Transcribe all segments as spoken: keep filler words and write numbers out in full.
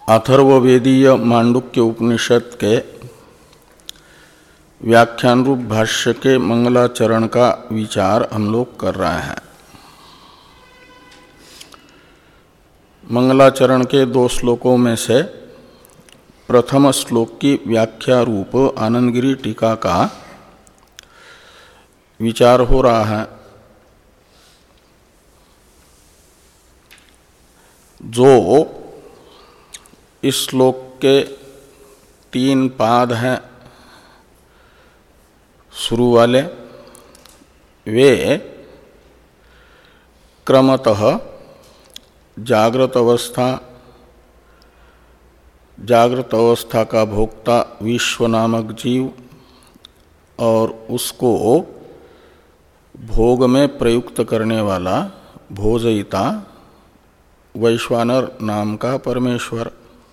अथर्ववेदीय मांडुक्य उपनिषद के व्याख्यान रूप भाष्य के मंगलाचरण का विचार हम लोग कर रहे हैं। मंगलाचरण के दो श्लोकों में से प्रथम श्लोक की व्याख्या रूप आनंदगिरी टीका का विचार हो रहा है। जो इस श्लोक के तीन पाद हैं शुरू वाले, वे क्रमतः जागृत अवस्था, जागृत अवस्था का भोक्ता विश्व नामक जीव और उसको भोग में प्रयुक्त करने वाला भोजयिता वैश्वानर नाम का परमेश्वर,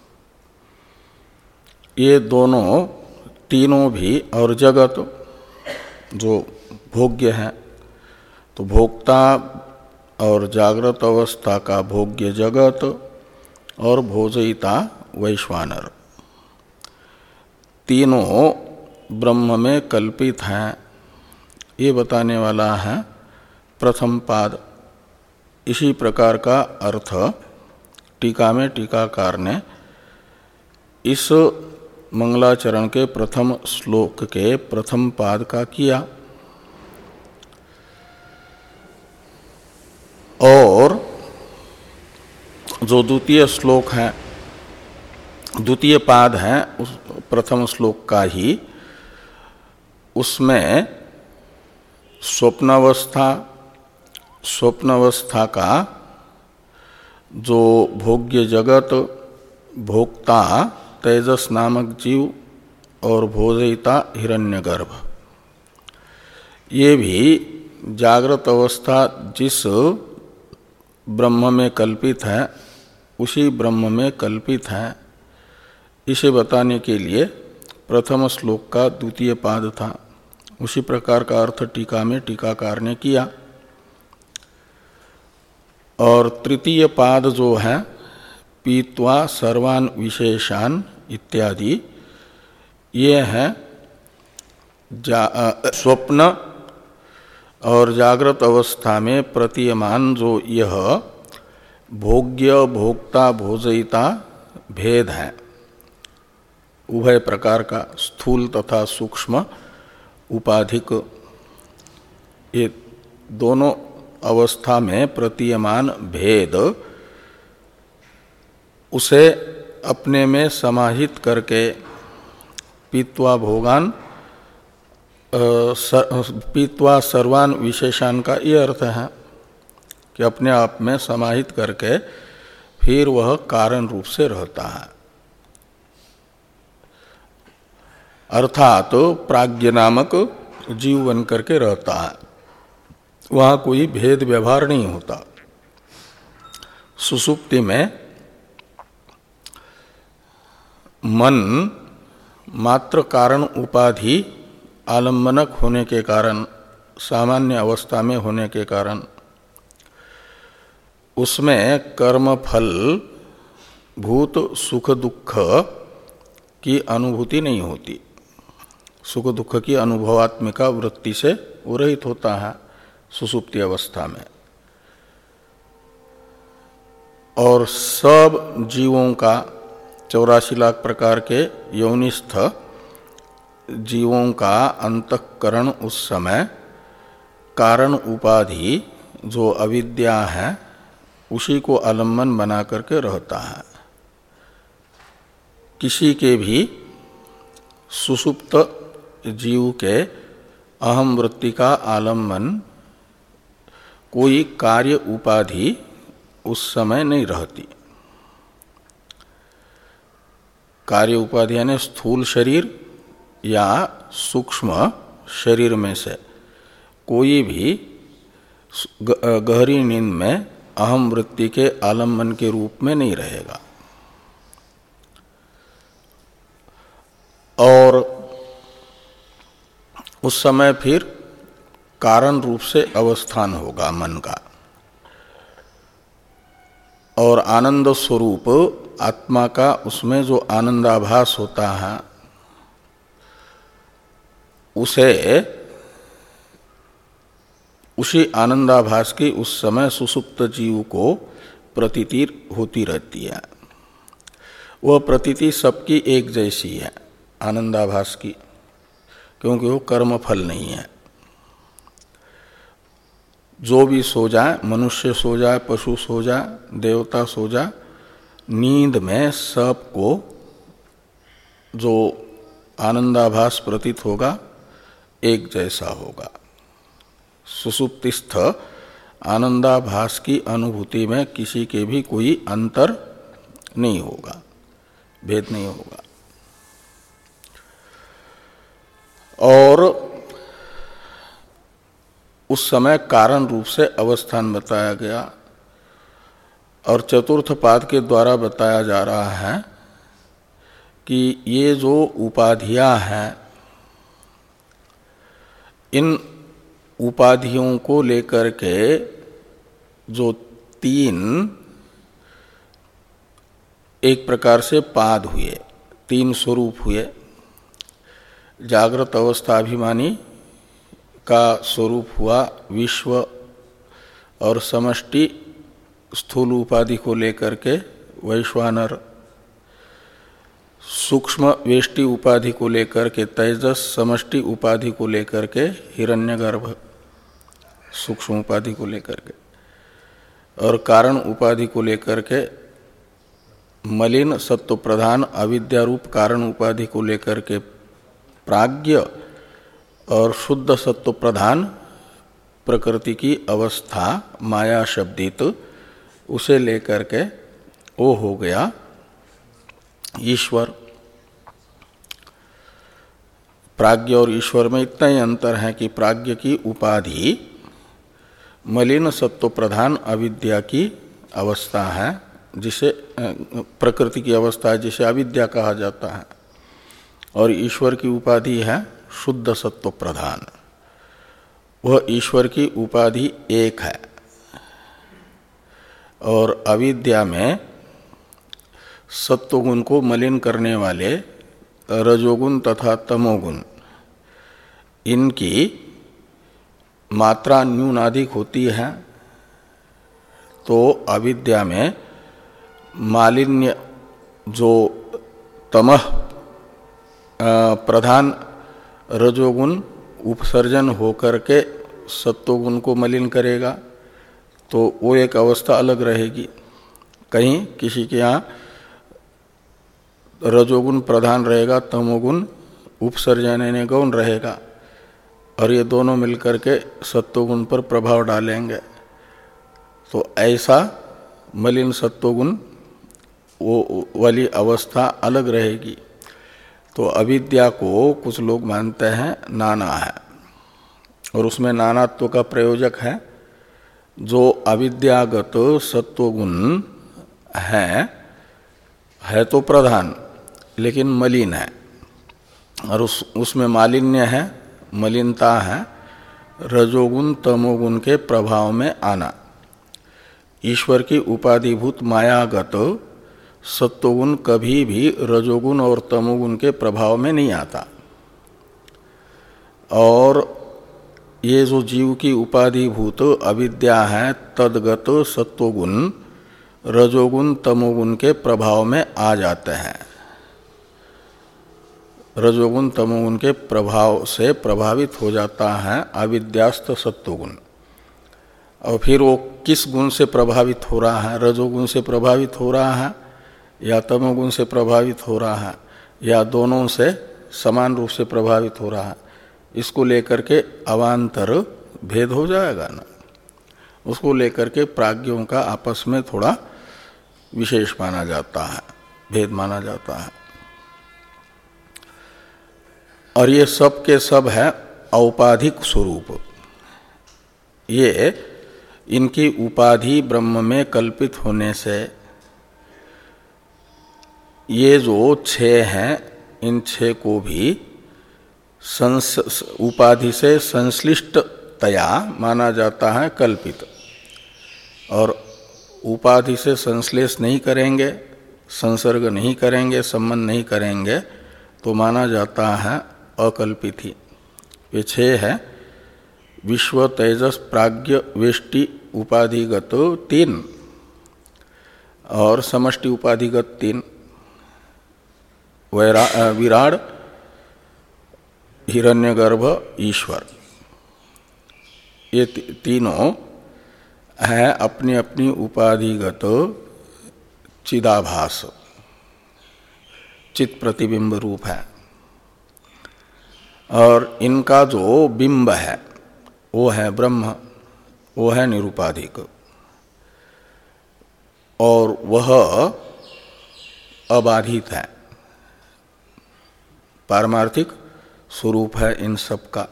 ये दोनों तीनों भी और जगत जो भोग्य है, तो भोक्ता और जागृत अवस्था का भोग्य जगत और भोजयिता वैश्वानर, तीनों ब्रह्म में कल्पित हैं, ये बताने वाला है प्रथम पाद। इसी प्रकार का अर्थ टीका में टीकाकार ने इस मंगलाचरण के प्रथम श्लोक के प्रथम पाद का किया। और जो द्वितीय श्लोक है, द्वितीय पाद है उस प्रथम श्लोक का ही, उसमें स्वप्नावस्था स्वप्नावस्था का जो भोग्य जगत, भोक्ता तेजस नामक जीव और भोजयिता हिरण्यगर्भ, ये भी जागृत अवस्था जिस ब्रह्म में कल्पित है उसी ब्रह्म में कल्पित है, इसे बताने के लिए प्रथम श्लोक का द्वितीय पाद था। उसी प्रकार का अर्थ टीका में टीकाकार ने किया। और तृतीय पाद जो है पीत्वा सर्वान विशेषान इत्यादि, ये है स्वप्न और जागृत अवस्था में प्रतीयमान जो यह भोग्य भोक्ता भोजयिता भेद है, उभय प्रकार का स्थूल तथा सूक्ष्म उपाधिक, ये दोनों अवस्था में प्रतीयमान भेद, उसे अपने में समाहित करके पीत्वा भोगान पीत्वा सर्वान विशेषान का ये अर्थ है कि अपने आप में समाहित करके फिर वह कारण रूप से रहता है। अर्थात तो प्राज्ञ नामक जीव बन करके रहता है, वहाँ कोई भेद व्यवहार नहीं होता। सुषुप्ति में मन मात्र कारण उपाधि आलम्बनक होने के कारण, सामान्य अवस्था में होने के कारण, उसमें कर्म फल भूत सुख दुख की अनुभूति नहीं होती, सुख दुख की अनुभवात्मिका वृत्ति से वो रहित होता है सुषुप्ति अवस्था में। और सब जीवों का, चौरासी लाख प्रकार के यौनिस्थ जीवों का अंतःकरण उस समय कारण उपाधि जो अविद्या है उसी को आलम्बन बना करके रहता है। किसी के भी सुषुप्त जीव के अहम वृत्ति का आलम्बन कोई कार्य उपाधि उस समय नहीं रहती। कार्य उपाधि यानी स्थूल शरीर या सूक्ष्म शरीर में से कोई भी गहरी नींद में अहम वृत्ति के आलम्बन के रूप में नहीं रहेगा। और उस समय फिर कारण रूप से अवस्थान होगा मन का, और आनंद स्वरूप आत्मा का उसमें जो आनंदाभास होता है उसे उसी आनंदाभास की उस समय सुसुप्त जीव को प्रतीति होती रहती है। वह प्रतीति सबकी एक जैसी है आनंदाभास की, क्योंकि वो कर्मफल नहीं है। जो भी सो जाए, मनुष्य सो जाए, पशु सो जाए, देवता सो जाए, नींद में सबको जो आनंदाभास प्रतीत होगा एक जैसा होगा। सुसुप्तिस्थ आनंदाभास की अनुभूति में किसी के भी कोई अंतर नहीं होगा, भेद नहीं होगा। और उस समय कारण रूप से अवस्थान बताया गया और चतुर्थ पाद के द्वारा बताया जा रहा है कि ये जो उपाधियां हैं, इन उपाधियों को लेकर के जो तीन एक प्रकार से पाद हुए, तीन स्वरूप हुए। जागृत अवस्थाभिमानी का स्वरूप हुआ विश्व और समष्टि स्थूल उपाधि को लेकर के वैश्वानर, सूक्ष्म वेष्टि उपाधि को लेकर के तेजस, समष्टि उपाधि को लेकर के हिरण्यगर्भ सूक्ष्म उपाधि को लेकर के, और कारण उपाधि को लेकर के मलिन सत्व प्रधान अविद्या रूप कारण उपाधि को लेकर के प्राज्ञ, और शुद्ध सत्व प्रधान प्रकृति की अवस्था माया शब्दित उसे लेकर के वो हो गया ईश्वर। प्राज्ञ और ईश्वर में इतना ही अंतर है कि प्राज्ञ की उपाधि मलिन सत्व प्रधान अविद्या की अवस्था है, जिसे प्रकृति की अवस्था है, जिसे अविद्या कहा जाता है, और ईश्वर की उपाधि है शुद्ध सत्व प्रधान। वह ईश्वर की उपाधि एक है, और अविद्या में सत्वगुण को मलिन करने वाले रजोगुण तथा तमोगुण, इनकी मात्रा न्यूनाधिक होती है। तो अविद्या में मालिन्य जो तमह प्रधान रजोगुण उपसर्जन होकर के सत्वगुण को मलिन करेगा, तो वो एक अवस्था अलग रहेगी। कहीं किसी के यहाँ रजोगुण प्रधान रहेगा, तमोगुण उपसर्जन गौण रहेगा, और ये दोनों मिलकर के सत्वगुण पर प्रभाव डालेंगे। तो ऐसा मलिन सत्वगुण वो वाली अवस्था अलग रहेगी। तो अविद्या को कुछ लोग मानते हैं नाना है, और उसमें नानात्व का प्रयोजक है जो अविद्यागत सत्वगुण है, है तो प्रधान लेकिन मलिन है, और उस उसमें मालिन्य है, मलिनता है, रजोगुण तमोगुण के प्रभाव में आना। ईश्वर की उपाधिभूत मायागत सत्वगुण कभी भी रजोगुण और तमोगुण के प्रभाव में नहीं आता, और ये जो जीव की उपाधिभूत अविद्या है, तद्गत सत्वगुण रजोगुण तमोगुण के प्रभाव में आ जाते हैं। रजोगुण तमोगुण के प्रभाव से प्रभावित हो जाता है अविद्यास्त सत्वगुण। और फिर वो किस गुण से प्रभावित हो रहा है, रजोगुण से प्रभावित हो रहा है या तमोगुण से प्रभावित हो रहा है, या दोनों से समान रूप से प्रभावित हो रहा है, इसको लेकर के अवान्तर भेद हो जाएगा ना। उसको लेकर के प्राज्ञों का आपस में थोड़ा विशेष माना जाता है, भेद माना जाता है। और ये सब के सब है औपाधिक स्वरूप। ये इनकी उपाधि ब्रह्म में कल्पित होने से ये जो छह हैं, इन छह को भी संस उपाधि से संश्लिष्टतया माना जाता है कल्पित, और उपाधि से संश्लेष नहीं करेंगे, संसर्ग नहीं करेंगे, संबंध नहीं करेंगे, तो माना जाता है अकल्पित ही। ये छह है, विश्व, तेजस, प्राज्ञ, वेष्टि उपाधिगत तीन और समष्टि उपाधिगत तीन, विराड, हिरण्यगर्भ, ईश्वर, ये तीनों है अपनी अपनी उपाधिगत चिदाभास, चित प्रतिबिंब रूप है। और इनका जो बिंब है वो है ब्रह्म, वो है निरुपाधिक, और वह अबाधित है, पारमार्थिक स्वरूप है इन सब का।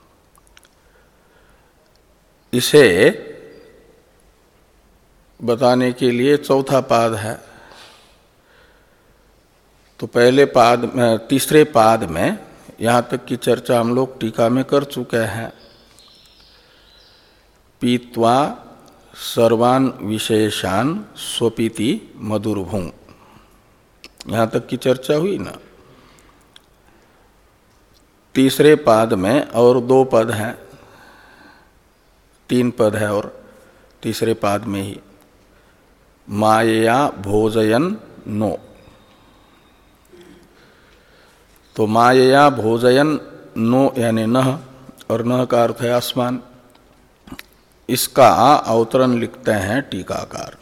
इसे बताने के लिए चौथा पाद है। तो पहले पाद में, तीसरे पाद में यहाँ तक की चर्चा हम लोग टीका में कर चुके हैं। पीत्वा सर्वान विशेषान स्वपीति मधुरभुं, यहाँ तक की चर्चा हुई ना। तीसरे पाद में और दो पद हैं, तीन पद है और तीसरे पाद में ही मायया भोजयन नो। तो मायया भोजयन नो यानी नह, और नह का अर्थ है आसमान। इसका अवतरण लिखते हैं टीकाकार।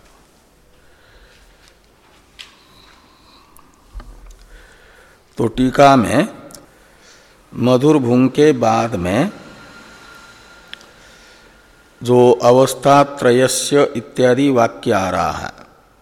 तो टीका में मधुरभुं के बाद में जो अवस्था त्रयस्य इत्यादि वाक्य आ रहा है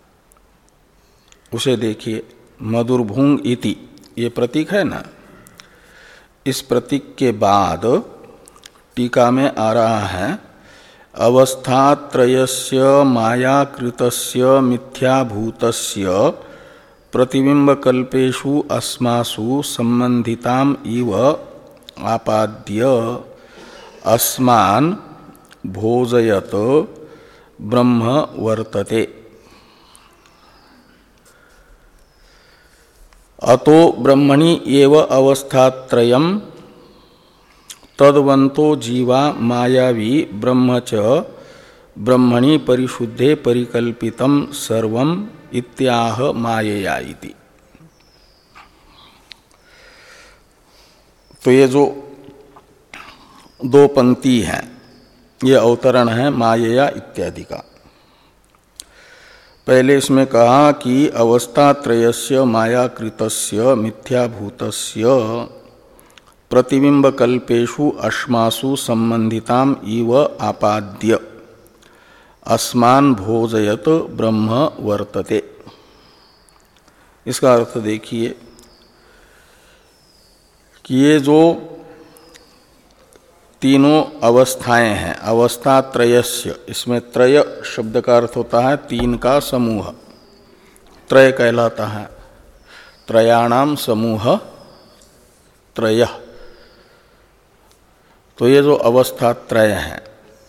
उसे देखिए। मधुरभुं इति, ये प्रतीक है ना, इस प्रतीक के बाद टीका में आ रहा है अवस्था त्रयस्य मायाकृतस्य मिथ्याभूतस्य प्रतिबिंबकल्पेषु अस्मासु संबंधिताम इव आपाद्य अस्मान भोजयत ब्रह्म वर्तते। अतो ब्रह्मणि एव अवस्थात्रयम् तद्वंतो जीवा मायावी ब्रह्म च ब्रह्मणि परिशुद्धे परिकल्पितम सर्वम इत्याह मायया इति। तो ये जो दो पंक्ति हैं ये अवतरण है मायया इत्यादि का। पहले इसमें कहा कि अवस्थात्रयस्य मायाकृतस्य मिथ्याभूतस्य प्रतिबिंबकल्पेषु अश्मासु संबंधिताम इव आपाद्य अस्मान भोजयत ब्रह्म वर्तते। इसका अर्थ देखिए कि ये जो तीनों अवस्थाएं हैं, अवस्था त्रयस्य, इसमें त्रय शब्द का अर्थ होता है तीन का समूह, त्रय कहलाता है। त्रयाणाम समूह त्रय। तो ये जो अवस्था त्रय है,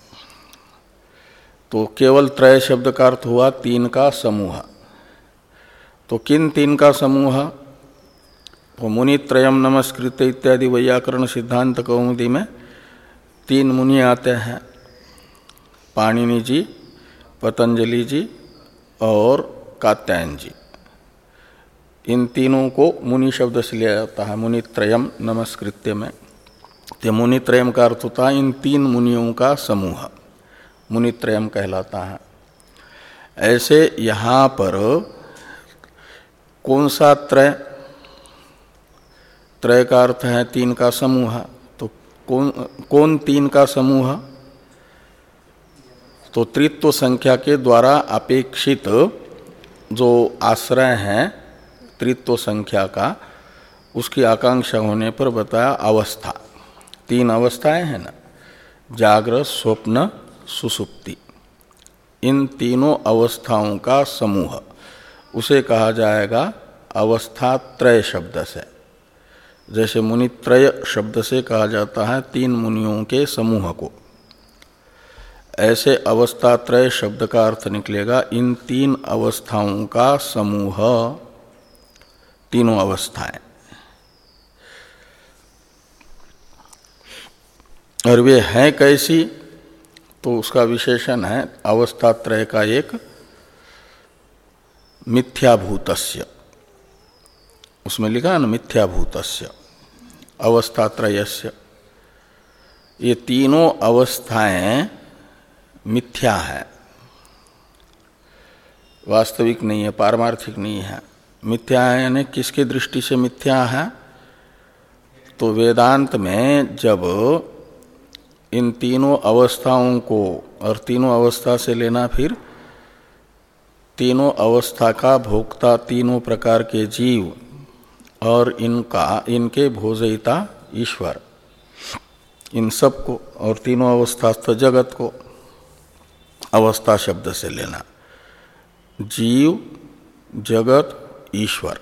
तो केवल त्रय शब्द का अर्थ हुआ तीन का समूह। तो किन तीन का समूह? तो मुनित्रयम नमस्कृत्य इत्यादि वैयाकरण सिद्धांत कौमुदी में तीन मुनि आते हैं, पाणिनि जी, पतंजलि जी और कात्यायन जी। इन तीनों को मुनि शब्द से लिया जाता है मुनित्रयम नमस्कृत्य में। तो मुनित्रयम का अर्थ होता है इन तीन मुनियों का समूह, मुनित्रयम कहलाता है। ऐसे यहाँ पर कौन सा त्रय? त्रय का अर्थ है तीन का समूह। तो कौन कौन तीन का समूह? तो त्रित्व संख्या के द्वारा अपेक्षित जो आश्रय हैं त्रित्व संख्या का, उसकी आकांक्षा होने पर बताया अवस्था। तीन अवस्थाएं हैं ना, जागृत, स्वप्न, सुषुप्ति। इन तीनों अवस्थाओं का समूह उसे कहा जाएगा अवस्था त्रय शब्द से। जैसे मुनित्रय शब्द से कहा जाता है तीन मुनियों के समूह को, ऐसे अवस्थात्रय शब्द का अर्थ निकलेगा इन तीन अवस्थाओं का समूह, तीनों अवस्थाएं। और वे हैं कैसी, तो उसका विशेषण है अवस्थात्रय का एक मिथ्याभूतस्य, उसमें लिखा न मिथ्याभूतस्य अवस्थात्रयस्य। ये तीनों अवस्थाएं मिथ्या है, वास्तविक नहीं है, पारमार्थिक नहीं है। मिथ्या है यानी किसकी दृष्टि से मिथ्या है, तो वेदांत में जब इन तीनों अवस्थाओं को, और तीनों अवस्था से लेना फिर तीनों अवस्था का भोक्ता तीनों प्रकार के जीव और इनका इनके भोजयिता ईश्वर, इन सब को, और तीनों अवस्था तो जगत को अवस्था शब्द से लेना, जीव जगत ईश्वर,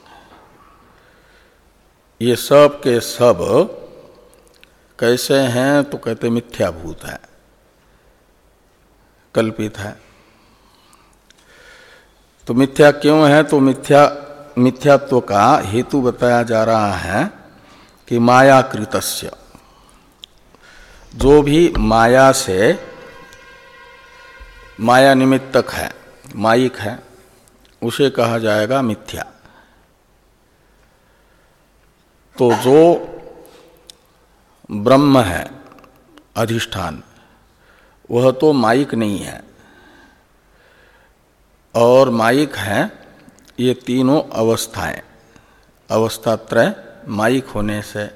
ये सब के सब कैसे हैं, तो कहते मिथ्याभूत है, कल्पित है। तो मिथ्या क्यों है, तो मिथ्या मिथ्यात्व का हेतु बताया जा रहा है कि मायाकृतस्य, जो भी माया से माया निमित्तक है, मायिक है, उसे कहा जाएगा मिथ्या। तो जो ब्रह्म है अधिष्ठान, वह तो मायिक नहीं है, और मायिक है ये तीनों अवस्थाएं। अवस्थात्रय मायिक होने से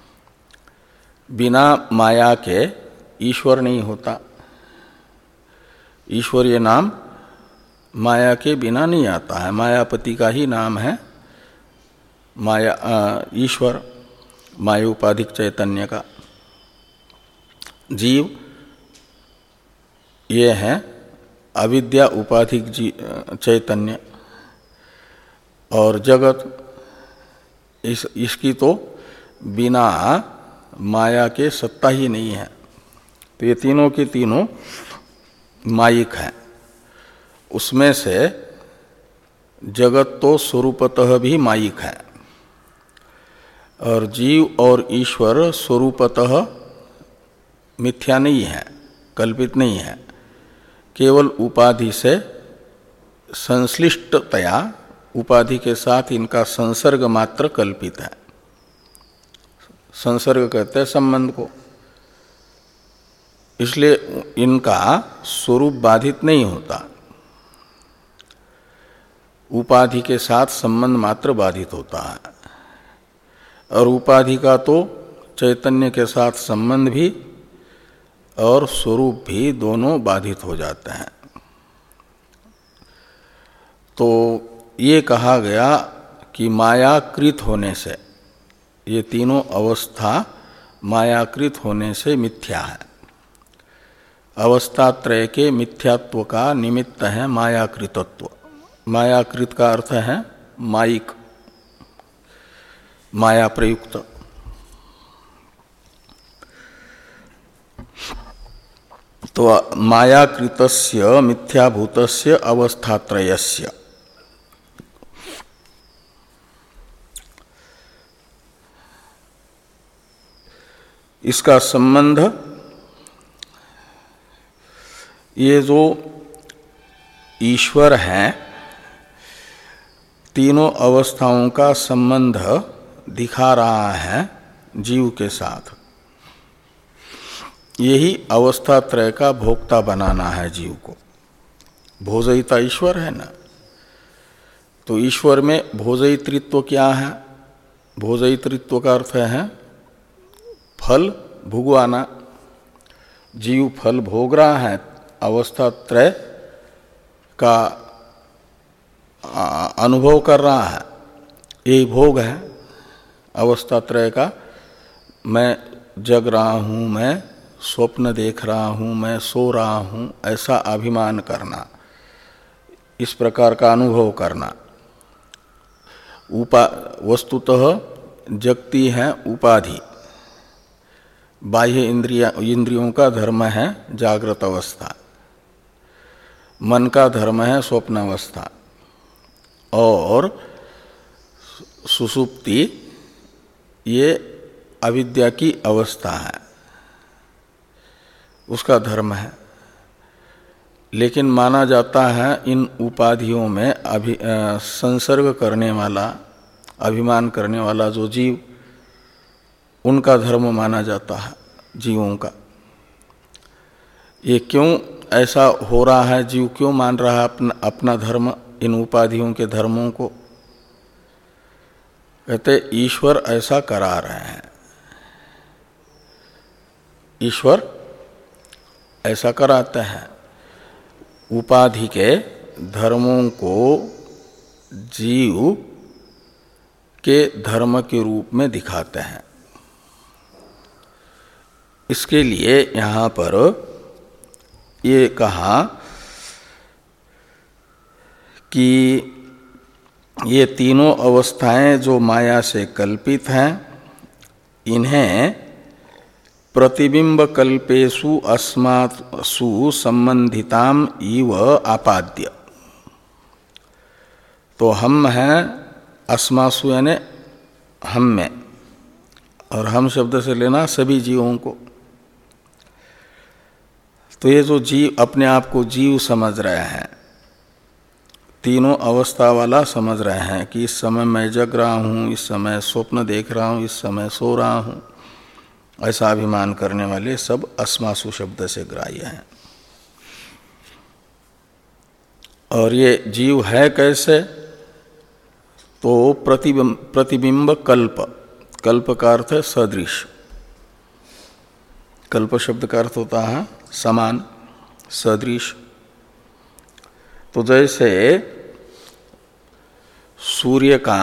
बिना माया के ईश्वर नहीं होता। ईश्वर ये नाम माया के बिना नहीं आता है, मायापति का ही नाम है माया ईश्वर, माया उपाधिक चैतन्य का। जीव ये है अविद्या उपाधिक चैतन्य, और जगत इस इसकी तो बिना माया के सत्ता ही नहीं है। तो ये तीनों के तीनों मायिक हैं। उसमें से जगत तो स्वरूपतः भी मायिक है, और जीव और ईश्वर स्वरूपतः मिथ्या नहीं है, कल्पित नहीं है, केवल उपाधि से संश्लिष्टतया, उपाधि के साथ इनका संसर्ग मात्र कल्पित है। संसर्ग कहते हैं संबंध को, इसलिए इनका स्वरूप बाधित नहीं होता, उपाधि के साथ संबंध मात्र बाधित होता है। और उपाधि का तो चैतन्य के साथ संबंध भी और स्वरूप भी दोनों बाधित हो जाते हैं। तो ये कहा गया कि मायाकृत होने से, ये तीनों अवस्था मायाकृत होने से मिथ्या है। अवस्थात्रय के मिथ्यात्व का निमित्त है मायाकृतत्व। मायाकृत का अर्थ है मायिक, माया प्रयुक्त। तो मायाकृतस्य मिथ्याभूतस्य अवस्थात्रयस्य, इसका संबंध ये जो ईश्वर है, तीनों अवस्थाओं का संबंध दिखा रहा है जीव के साथ। यही अवस्थात्रय का भोक्ता बनाना है जीव को। भोजयिता ईश्वर है ना, तो ईश्वर में भोजयित्रित्व क्या है? भोजयित्रित्व का अर्थ है फल भुगवाना। जीव फल भोग रहा है, अवस्थात्रय का अनुभव कर रहा है, यही भोग है अवस्थात्रय का। मैं जग रहा हूँ, मैं स्वप्न देख रहा हूँ, मैं सो रहा हूँ, ऐसा अभिमान करना, इस प्रकार का अनुभव करना। उपा वस्तुतः जगती है उपाधि, बाह्य इंद्रिया इंद्रियों का धर्म है जागृत अवस्था, मन का धर्म है स्वप्न अवस्था, और सुषुप्ति ये अविद्या की अवस्था है, उसका धर्म है। लेकिन माना जाता है इन उपाधियों में अभि संसर्ग करने वाला, अभिमान करने वाला जो जीव, उनका धर्म माना जाता है जीवों का। ये क्यों ऐसा हो रहा है, जीव क्यों मान रहा है अपना अपना धर्म इन उपाधियों के धर्मों को? कहते ईश्वर ऐसा करा रहे हैं, ईश्वर ऐसा कराते हैं, उपाधि के धर्मों को जीव के धर्म के रूप में दिखाते हैं। इसके लिए यहाँ पर ये कहा कि ये तीनों अवस्थाएं जो माया से कल्पित हैं, इन्हें प्रतिबिंब कल्पेषु अस्मासु संबंधिताम इव आपाद्य। तो हम हैं अस्मासु यानी हम में, और हम शब्द से लेना सभी जीवों को। तो ये जो जीव अपने आप को जीव समझ रहे हैं, तीनों अवस्था वाला समझ रहे हैं कि इस समय मैं जग रहा हूँ, इस समय स्वप्न देख रहा हूँ, इस समय सो रहा हूँ, ऐसा अभिमान करने वाले सब अस्मासु शब्द से ग्राह्य हैं। और ये जीव है कैसे? तो प्रतिबिंब प्रतिबिंब कल्प, कल्प का अर्थ है सदृश, कल्प शब्द का अर्थ होता है समान, सदृश। तो जैसे सूर्य का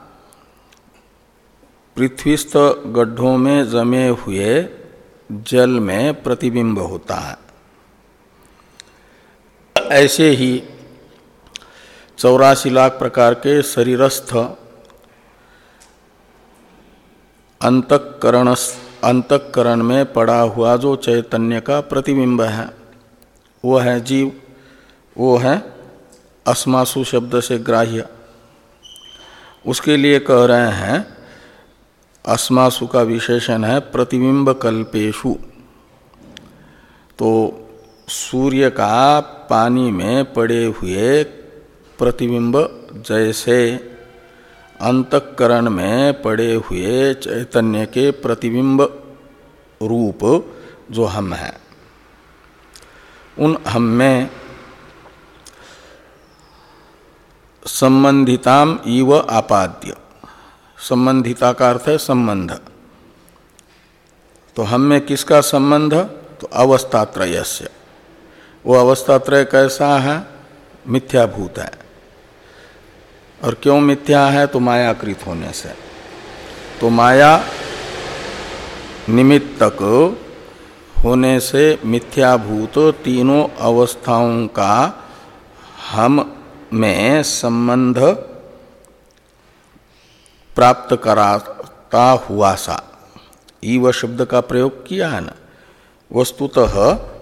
पृथ्वीस्थ गड्ढों में जमे हुए जल में प्रतिबिंब होता है, ऐसे ही चौरासी लाख प्रकार के शरीरस्थ अंतःकरण अंतःकरण में पड़ा हुआ जो चैतन्य का प्रतिबिंब है, वो है जीव, वो है अस्मासु शब्द से ग्राह्य। उसके लिए कह रहे हैं अस्मासु का विशेषण है प्रतिबिंब कल्पेषु। तो सूर्य का पानी में पड़े हुए प्रतिबिंब जैसे अंतःकरण में पड़े हुए चैतन्य के प्रतिबिंब रूप जो हम हैं, उन हम में संबंधिताम इव आपाद्य, संबंधिता का अर्थ है संबंध। तो हम में किसका संबंध? तो अवस्थात्रयस्य। वो अवस्थात्रय कैसा है? मिथ्याभूत है। और क्यों मिथ्या है? तो मायाकृत होने से। तो माया निमित्तक होने से मिथ्याभूत तीनों अवस्थाओं का हम में संबंध प्राप्त कराता हुआ सा, ईव शब्द का प्रयोग किया है ना। वस्तुतः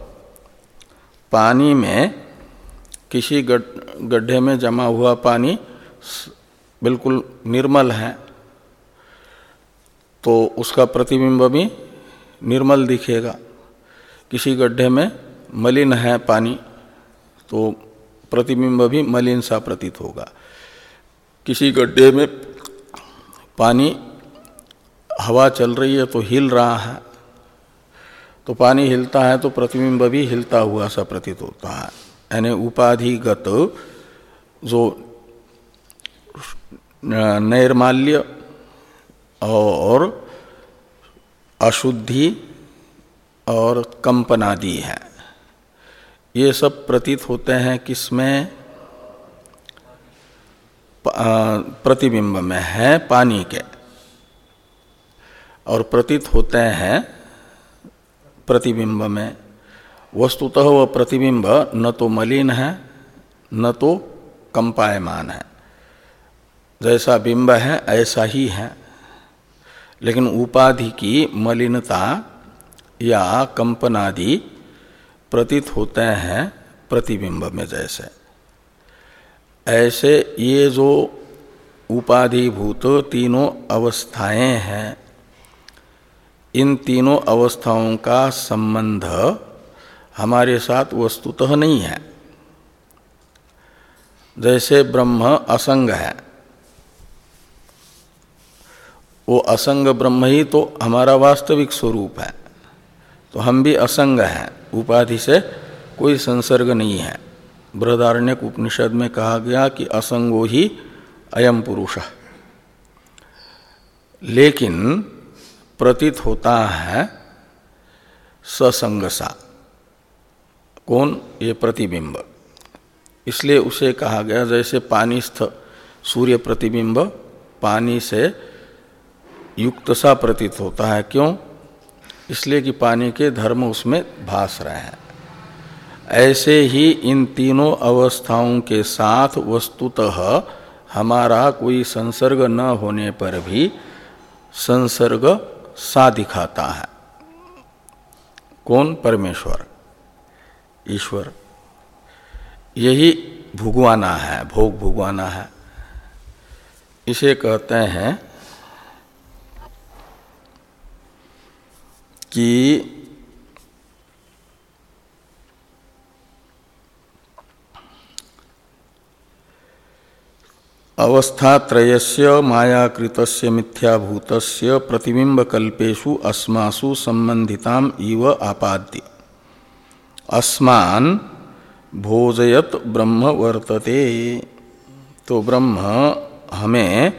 पानी में, किसी गड्ढे में जमा हुआ पानी बिल्कुल निर्मल है, तो उसका प्रतिबिंब भी निर्मल दिखेगा। किसी गड्ढे में मलिन है पानी, तो प्रतिबिंब भी मलिन सा प्रतीत होगा। किसी गड्ढे में पानी, हवा चल रही है तो हिल रहा है, तो पानी हिलता है तो प्रतिबिंब भी हिलता हुआ सा प्रतीत होता है। यानी उपाधिगत जो नैर्माल्य और अशुद्धि और कंपनादि है, ये सब प्रतीत होते हैं किसमें? प्रतिबिंब में है, पानी के। और प्रतीत होते हैं प्रतिबिंब में। वस्तुतः वह प्रतिबिंब न तो मलिन है न तो कंपायमान है, जैसा बिंब है ऐसा ही है। लेकिन उपाधि की मलिनता या कंपन आदि प्रतीत होते हैं प्रतिबिंब में जैसे, ऐसे ये जो उपाधिभूत तीनों अवस्थाएं हैं, इन तीनों अवस्थाओं का संबंध हमारे साथ वस्तुतः नहीं है। जैसे ब्रह्म असंग है, वो असंग ब्रह्म ही तो हमारा वास्तविक स्वरूप है, तो हम भी असंग हैं, उपाधि से कोई संसर्ग नहीं है। बृहदारण्यक उपनिषद में कहा गया कि असंगो ही अयम पुरुष, लेकिन प्रतीत होता है ससंग सा। कौन? ये प्रतिबिंब। इसलिए उसे कहा गया, जैसे पानीस्थ सूर्य प्रतिबिंब पानी से युक्त सा प्रतीत होता है। क्यों? इसलिए कि पानी के धर्म उसमें भास रहे हैं। ऐसे ही इन तीनों अवस्थाओं के साथ वस्तुतः हमारा कोई संसर्ग न होने पर भी संसर्ग सा दिखाता है। कौन? परमेश्वर, ईश्वर। यही भुगवाना है, भोग भुगवाना है। इसे कहते हैं कि अवस्थात्रयस्य मायाकृतस्य मिथ्याभूतस्य प्रतिबिंबकल्पेषु अस्मासु संबंधिताम इव आपाद्य अस्मान भोजयत ब्रह्म वर्तते। तो ब्रह्म हमें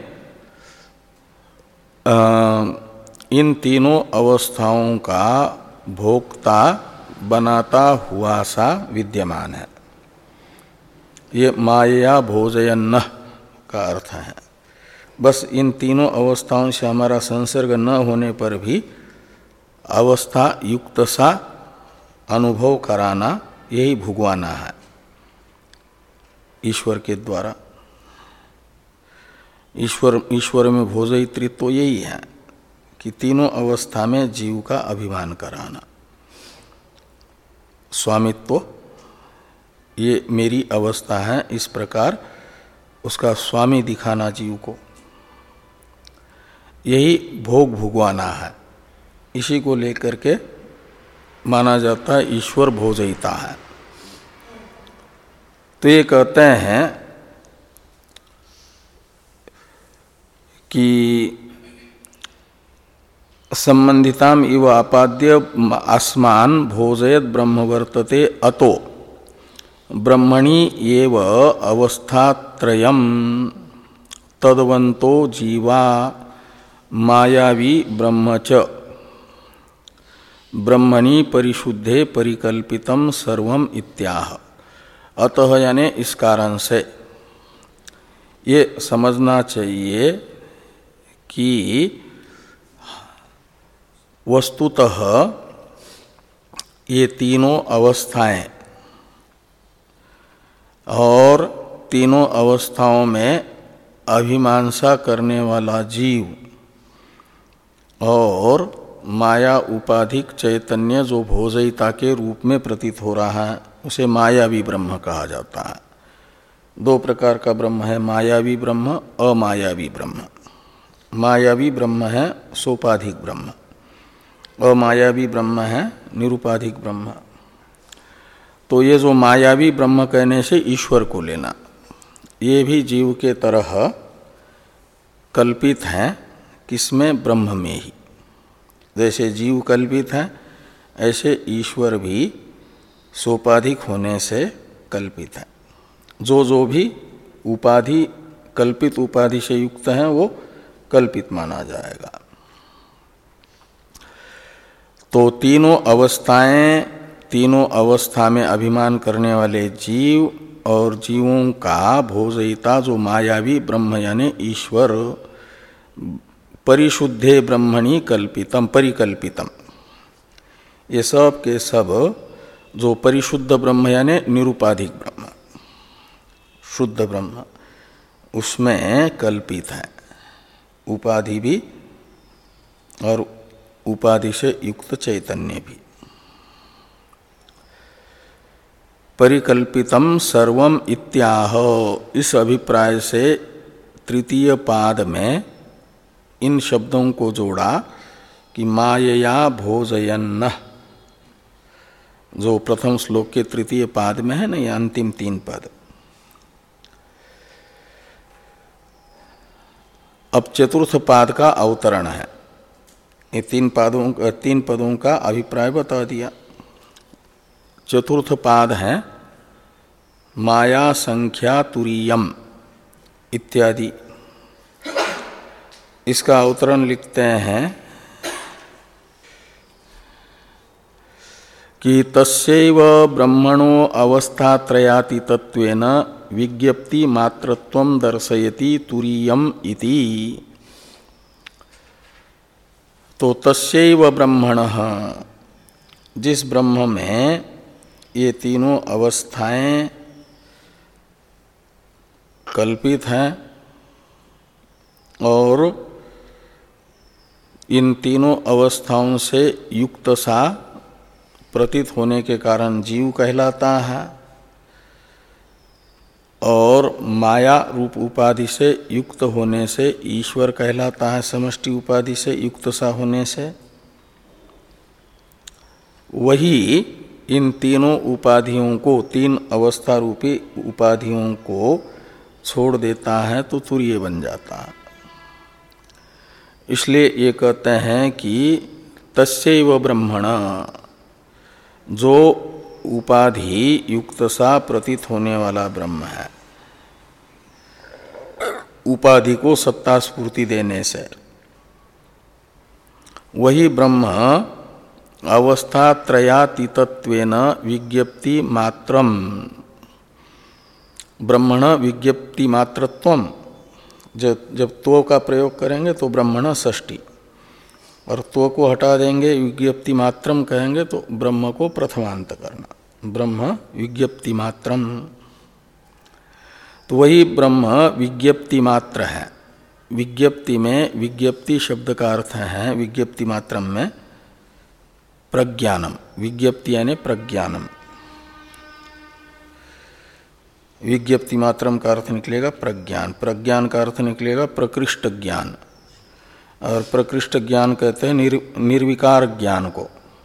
आ, इन तीनों अवस्थाओं का भोक्ता बनाता हुआ सा विद्यमान है। ये माया भोजयन्न का अर्थ है। बस इन तीनों अवस्थाओं से हमारा संसर्ग न होने पर भी अवस्था युक्त सा अनुभव कराना, यही भुगवाना है ईश्वर के द्वारा। ईश्वर ईश्वर में भोजयित्रित्व तो यही है कि तीनों अवस्था में जीव का अभिमान कराना। स्वामित्व, ये मेरी अवस्था है, इस प्रकार उसका स्वामी दिखाना जीव को, यही भोग भुगवाना है। इसी को लेकर के माना जाता है ईश्वर भोजयिता है। तो ये कहते हैं कि संबंधिताम इव आपाद्य अस्मान भोजयत ब्रह्म वर्तते अतो ब्रह्मणि एव अवस्थात्रयम् तद्वन्तो जीवा मायावी ब्रह्म च ब्रह्मणि परिशुद्धे परिकल्पितम सर्वम इत्याह। अतः यानी इस कारण से ये समझना चाहिए कि वस्तुतः ये तीनों अवस्थाएं और तीनों अवस्थाओं में अभिमानसा करने वाला जीव और माया उपाधिक चैतन्य जो भोजयिता के रूप में प्रतीत हो रहा है, उसे मायावी ब्रह्म कहा जाता है। दो प्रकार का ब्रह्म है, मायावी ब्रह्म, अमायावी ब्रह्म। मायावी ब्रह्म है सोपाधिक ब्रह्म, अमायावी ब्रह्म है निरुपाधिक ब्रह्म। तो ये जो मायावी ब्रह्म कहने से ईश्वर को लेना, ये भी जीव के तरह कल्पित हैं। किसमें? ब्रह्म में ही। जैसे जीव कल्पित है, ऐसे ईश्वर भी सोपाधिक होने से कल्पित है। जो जो भी उपाधि कल्पित उपाधि से युक्त हैं वो कल्पित माना जाएगा। तो तीनों अवस्थाएं, तीनों अवस्था में अभिमान करने वाले जीव और जीवों का भोजयिता जो मायावी ब्रह्म यानी ईश्वर, परिशुद्धे ब्रह्मणि कल्पितम परिकल्पितम, ये सब के सब जो परिशुद्ध ब्रह्म यानी निरुपाधिक ब्रह्म, शुद्ध ब्रह्म, उसमें कल्पित है। उपाधि भी और उपाधि से युक्त चैतन्य भी। परिकल्पितम सर्वम इत्याह, इस अभिप्राय से तृतीय पाद में इन शब्दों को जोड़ा कि मायया भोजयन्न, जो प्रथम श्लोक के तृतीय पाद में है ना, ये अंतिम तीन पद। अब चतुर्थ पाद का अवतरण है। ये तीन पादों तीन पदों का अभिप्राय बता दिया। चतुर्थ पाद है माया संख्या तुरीयम इत्यादि। इसका अवतरण लिखते हैं कि तस्यैव ब्रह्मणो अवस्थात्रयातीतत्वेन विज्ञप्ति मात्रत्वं दर्शयति तुरीयम इति। तो तस्यैव ब्रह्मणः, जिस ब्रह्म में ये तीनों अवस्थाएं कल्पित हैं और इन तीनों अवस्थाओं से युक्त सा प्रतीत होने के कारण जीव कहलाता है, और माया रूप उपाधि से युक्त होने से ईश्वर कहलाता है, समष्टि उपाधि से युक्त सा होने से। वही इन तीनों उपाधियों को, तीन अवस्था रूपी उपाधियों को छोड़ देता है तो तुरीय बन जाता है। इसलिए ये कहते हैं कि तस्यैव ब्रह्मण, जो उपाधि युक्त सा प्रतीत होने वाला ब्रह्म है, उपाधि को सत्ता स्फूर्ति देने से, वही ब्रह्म अवस्था त्रयातीतत्वेन विज्ञप्ति मात्रम, ब्रह्मण विज्ञप्ति मात्रत्वम, जब जब तो का प्रयोग करेंगे तो ब्रह्मण षष्ठी, और तो को हटा देंगे विज्ञप्ति मात्रम कहेंगे तो ब्रह्म को प्रथमांत करना, ब्रह्म विज्ञप्ति मात्रम। तो वही ब्रह्म विज्ञप्ति मात्र है। विज्ञप्ति में, विज्ञप्ति शब्द का अर्थ है विज्ञप्ति मात्रम में प्रज्ञानम, विज्ञप्ति यानी प्रज्ञानम। विज्ञप्ति मात्रम का अर्थ निकलेगा प्रज्ञान, प्रज्ञान का अर्थ निकलेगा प्रकृष्ट ज्ञान, और प्रकृष्ट ज्ञान कहते हैं निर, निर्विकार ज्ञान को,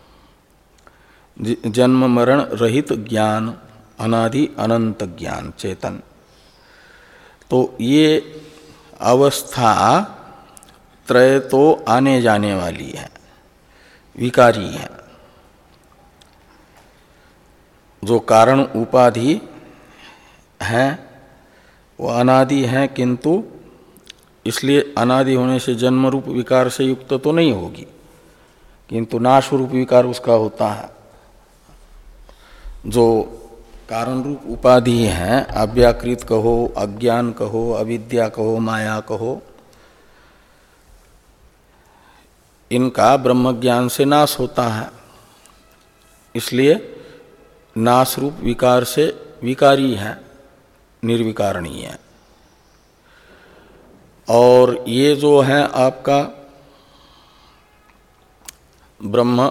जन्म मरण रहित ज्ञान, अनादि अनंत ज्ञान, चेतन। तो ये अवस्था त्रय तो आने जाने वाली है, विकारी है। जो कारण उपाधि हैं वो अनादि हैं, किंतु इसलिए अनादि होने से जन्म रूप विकार से युक्त तो नहीं होगी, किंतु नाश रूप विकार उसका होता है। जो कारण रूप उपाधि हैं, अव्याकृत कहो, अज्ञान कहो, अविद्या कहो, माया कहो, इनका ब्रह्म ज्ञान से नाश होता है। इसलिए नाश रूप विकार से विकारी है, निर्विकारणीय है। और ये जो है आपका ब्रह्म,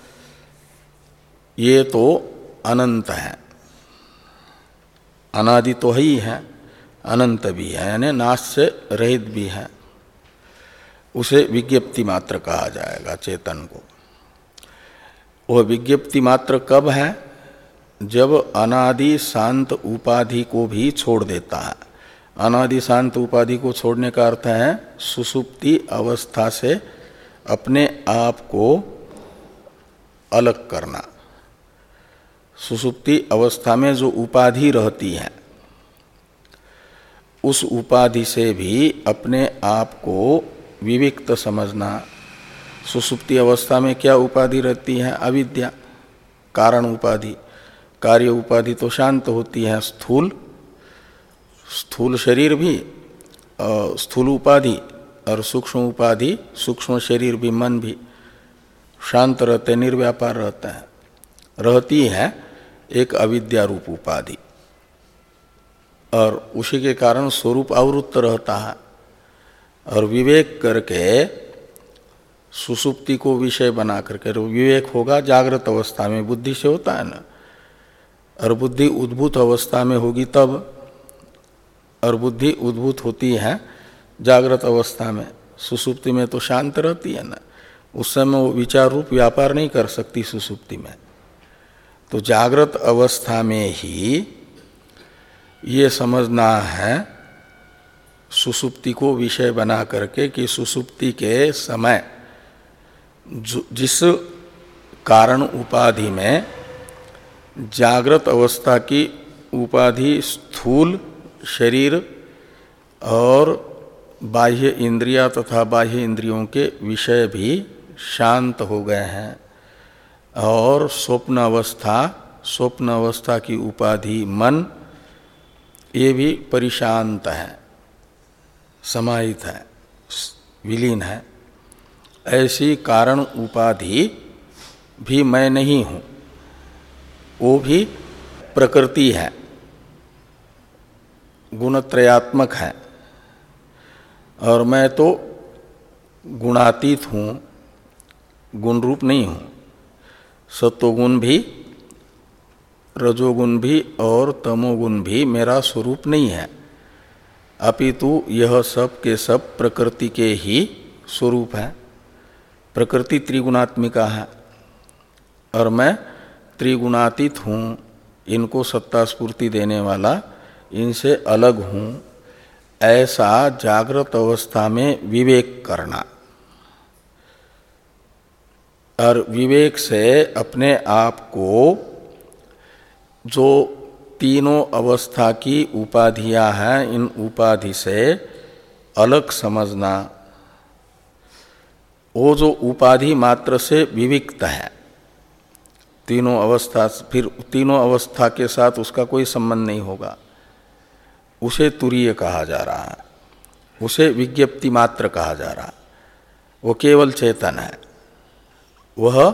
ये तो अनंत है, अनादि तो ही है, अनंत भी है, यानी नाश से रहित भी है। उसे विज्ञप्ति मात्र कहा जाएगा चेतन को। वह विज्ञप्ति मात्र कब है? जब अनादि शांत उपाधि को भी छोड़ देता है। अनादि शांत उपाधि को छोड़ने का अर्थ है सुषुप्ति अवस्था से अपने आप को अलग करना। सुषुप्ति अवस्था में जो उपाधि रहती है, उस उपाधि से भी अपने आप को विविक्त समझना। सुषुप्ति अवस्था में क्या उपाधि रहती है? अविद्या, कारण उपाधि। कार्य उपाधि तो शांत होती है, स्थूल स्थूल शरीर भी, स्थूल उपाधि और सूक्ष्म उपाधि, सूक्ष्म शरीर भी, मन भी शांत रहते, निर्व्यापार रहता है। रहती है एक अविद्या रूप उपाधि, और उसी के कारण स्वरूप आवृत्त रहता है। और विवेक करके सुसुप्ति को विषय बना करके। विवेक होगा जागृत अवस्था में, बुद्धि से होता है ना, और बुद्धि उद्भूत अवस्था में होगी तब, और बुद्धि उद्भूत होती है जागृत अवस्था में। सुसुप्ति में तो शांत रहती है ना, उस समय वो विचार रूप व्यापार नहीं कर सकती सुसुप्ति में। तो जागृत अवस्था में ही ये समझना है सुसुप्ति को विषय बना करके कि सुसुप्ति के समय जिस कारण उपाधि में जागृत अवस्था की उपाधि स्थूल शरीर और बाह्य इंद्रिया तथा बाह्य इंद्रियों के विषय भी शांत हो गए हैं, और स्वप्न अवस्था स्वप्न अवस्था की उपाधि मन ये भी परिशांत है, समाहित है, विलीन है। ऐसी कारण उपाधि भी मैं नहीं हूँ, वो भी प्रकृति है, गुणत्रयात्मक है, और मैं तो गुणातीत हूँ, गुण रूप नहीं हूँ। सत्वगुण भी, रजोगुण भी और तमोगुण भी मेरा स्वरूप नहीं है, अपितु यह सब के सब प्रकृति के ही स्वरूप है। प्रकृति त्रिगुणात्मिका है और मैं त्रिगुणातीत हूँ, इनको सत्ता स्फूर्ति देने वाला, इनसे अलग हूँ, ऐसा जागृत अवस्था में विवेक करना। और विवेक से अपने आप को जो तीनों अवस्था की उपाधियां हैं, इन उपाधि से अलग समझना। वो जो उपाधि मात्र से विविक्त है, तीनों अवस्था, फिर तीनों अवस्था के साथ उसका कोई संबंध नहीं होगा, उसे तुरीय कहा जा रहा है, उसे विज्ञप्ति मात्र कहा जा रहा है। वो केवल चेतन है, वह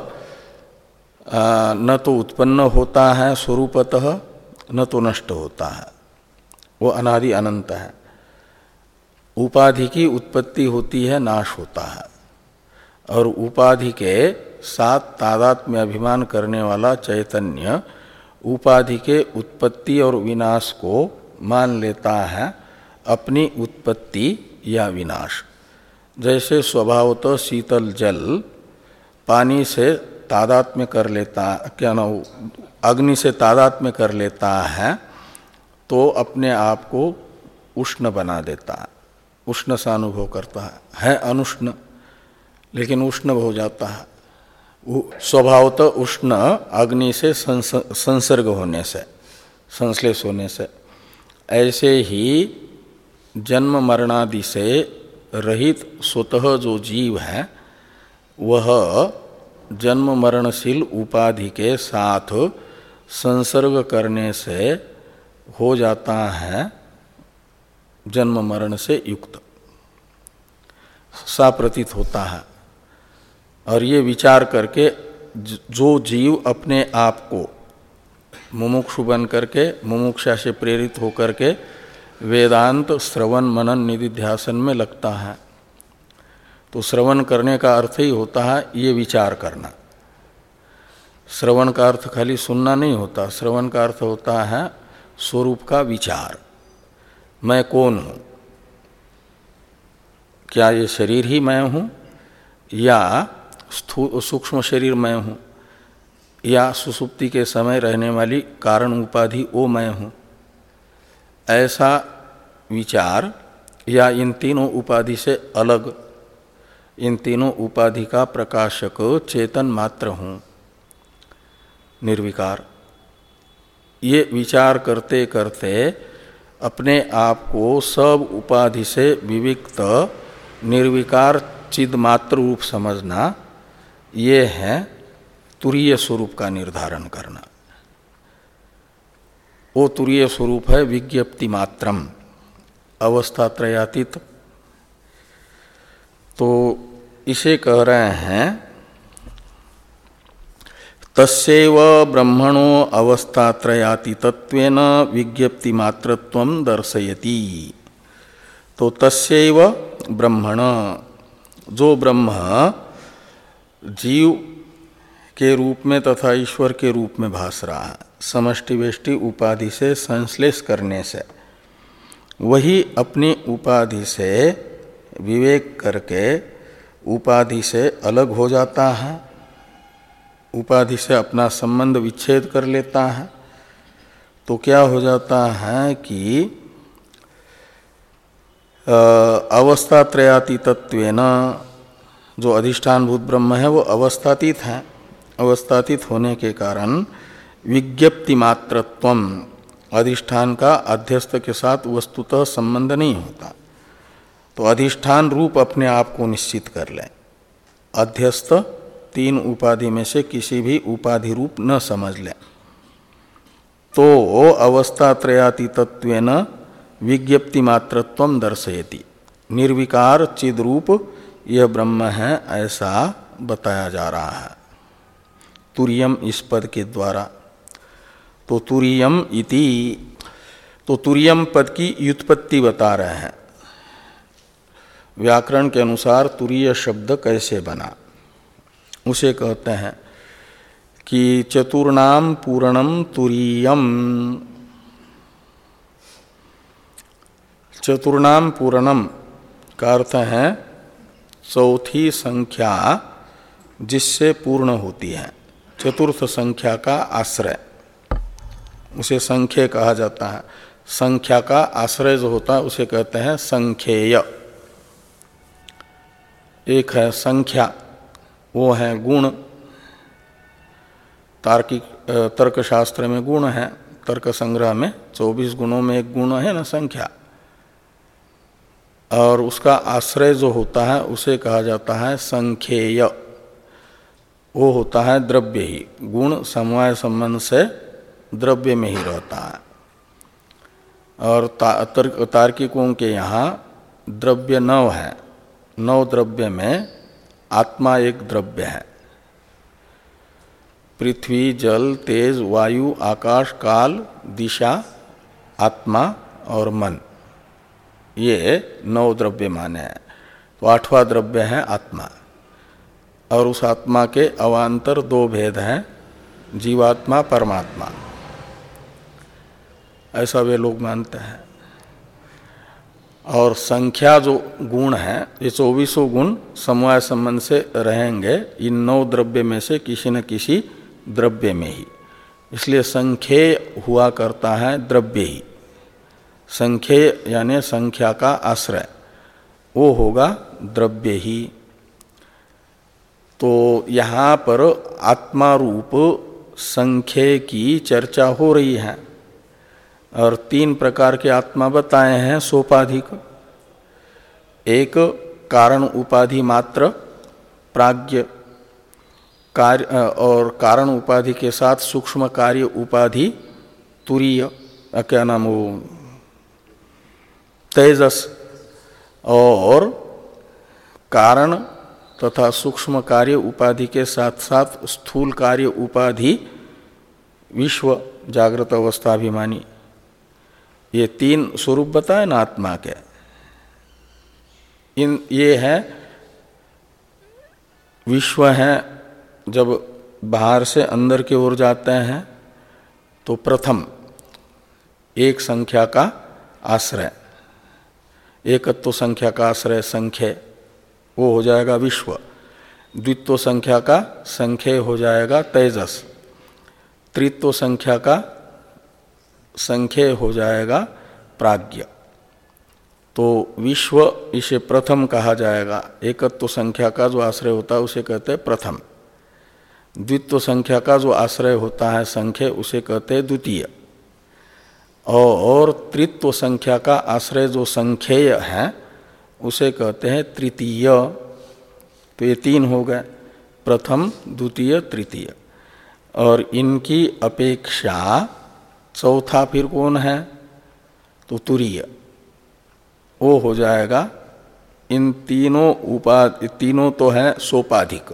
न तो उत्पन्न होता है स्वरूपतः, न तो नष्ट होता है, वो अनादि अनंत है। उपाधि की उत्पत्ति होती है, नाश होता है, और उपाधि के साथ तादात्म्य अभिमान करने वाला चैतन्य उपाधि के उत्पत्ति और विनाश को मान लेता है अपनी उत्पत्ति या विनाश। जैसे स्वभावतः शीतल जल पानी से तादात्म्य कर लेता, क्या ना, अग्नि से तादात्म्य कर लेता है तो अपने आप को उष्ण बना देता है, उष्ण सा अनुभव करता है, है अनुष्ण लेकिन उष्ण हो जाता है। स्वभावतः उष्ण अग्नि से संसर्ग होने से, संश्लेष होने से। ऐसे ही जन्म मरणादि से रहित स्वतः जो जीव है वह जन्म मरणशील उपाधि के साथ संसर्ग करने से हो जाता है जन्म मरण से युक्त, सा प्रतीत होता है। और ये विचार करके जो जीव अपने आप को मुमुक्षु बन करके, मुमुक्षा से प्रेरित होकर के वेदांत श्रवण मनन निधिध्यासन में लगता है, तो श्रवण करने का अर्थ ही होता है ये विचार करना। श्रवण का अर्थ खाली सुनना नहीं होता, श्रवण का अर्थ होता है स्वरूप का विचार। मैं कौन हूँ? क्या ये शरीर ही मैं हूँ, या सूक्ष्म शरीर मैं हूँ, या सुसुप्ति के समय रहने वाली कारण उपाधि वो मैं हूँ? ऐसा विचार, या इन तीनों उपाधि से अलग, इन तीनों उपाधि का प्रकाशक चेतन मात्र हूँ, निर्विकार। ये विचार करते करते अपने आप को सब उपाधि से विविक्त निर्विकार चिदमात्र रूप समझना, ये है तुरीय स्वरूप का निर्धारण करना। वो तुरीय स्वरूप है विज्ञप्ति मात्रम, अवस्था त्रयातीत। तो इसे कह रहे हैं तस्यैव ब्रह्मणो अवस्थात्रयातीतत्वेन विज्ञप्ति मात्रत्वं दर्शयति। तो तस्यैव ब्रह्मण, जो ब्रह्म जीव के रूप में तथा ईश्वर के रूप में भास रहा है, समष्टि वेष्टि उपाधि से संश्लेष करने से, वही अपनी उपाधि से विवेक करके उपाधि से अलग हो जाता है, उपाधि से अपना संबंध विच्छेद कर लेता है। तो क्या हो जाता है कि अवस्थात्रयातीतत्वेन जो अधिष्ठानभूत ब्रह्म है वो अवस्थातीत है, अवस्थातीत होने के कारण विज्ञप्ति मात्रत्वम, अधिष्ठान का अध्यस्त के साथ वस्तुतः संबंध नहीं होता। तो अधिष्ठान रूप अपने आप को निश्चित कर लें, अध्यस्त तीन उपाधि में से किसी भी उपाधि रूप न समझ लें, तो अवस्थात्रयातीतत्वेन विज्ञप्ति मात्रत्वम दर्शयति, निर्विकार चिद रूप यह ब्रह्म है ऐसा बताया जा रहा है तुरीयम इस पद के द्वारा। तो तुरीयम इति, तो तुरीयम पद की व्युत्पत्ति बता रहे हैं, व्याकरण के अनुसार तुरीय शब्द कैसे बना उसे कहते हैं कि चतुर्णाम पूर्णम तुरीयम। चतुर्णाम पूर्णम का अर्थ है चौथी संख्या जिससे पूर्ण होती है, चतुर्थ संख्या का आश्रय, उसे संख्य कहा जाता है। संख्या का आश्रय जो होता है उसे कहते हैं संख्येय। एक है संख्या, वो है गुण, तार्किक तर्कशास्त्र में गुण है, तर्क संग्रह में चौबीस गुणों में एक गुण है ना संख्या, और उसका आश्रय जो होता है उसे कहा जाता है संख्येय। वो होता है द्रव्य ही, गुण समवाय संबंध से द्रव्य में ही रहता है। और ता, तार्किकों के यहाँ द्रव्य नौ है, नौ द्रव्य में आत्मा एक द्रव्य है। पृथ्वी, जल, तेज, वायु, आकाश, काल, दिशा, आत्मा और मन, ये नौ द्रव्य माने हैं। तो आठवां द्रव्य है आत्मा, और उस आत्मा के अवान्तर दो भेद हैं, जीवात्मा परमात्मा, ऐसा वे लोग मानते हैं। और संख्या जो गुण है, ये चौबीसों गुण समवाय संबंध से रहेंगे इन नौ द्रव्य में से किसी न किसी द्रव्य में ही, इसलिए संख्येय हुआ करता है द्रव्य ही। संख्येय यानी संख्या का आश्रय, वो होगा द्रव्य ही। तो यहाँ पर आत्मा रूप संख्य की चर्चा हो रही है, और तीन प्रकार के आत्मा बताए हैं सोपाधिक। एक कारण उपाधि मात्र प्राज्ञ कार्य, और कारण उपाधि के साथ सूक्ष्म कार्य उपाधि तुरीय, क्या नाम वो तेजस, और कारण तथा सूक्ष्म कार्य उपाधि के साथ साथ स्थूल कार्य उपाधि विश्व, जागृत अवस्थाभिमानी। ये तीन स्वरूप बताए ना आत्मा के। इन ये है विश्व है, जब बाहर से अंदर की ओर जाते हैं तो प्रथम एक संख्या का आश्रय, एकत्व संख्या का आश्रय संख्य, वो हो जाएगा विश्व। द्वित्व संख्या का संख्य हो जाएगा तेजस। तृतीय संख्या का संख्य हो जाएगा प्राज्ञ। तो विश्व इसे प्रथम कहा जाएगा। एकत्व संख्या का जो आश्रय होता है उसे कहते हैं प्रथम। द्वित्व संख्या का जो आश्रय होता है संख्य, उसे कहते हैं द्वितीय। और तृतीय संख्या का आश्रय जो संख्येय है उसे कहते हैं तृतीय। तो ये तीन हो गए, प्रथम, द्वितीय, तृतीय। और इनकी अपेक्षा चौथा फिर कौन है? तो तुरीय। वो हो जाएगा इन तीनों उपाधि, तीनों तो है सोपाधिक,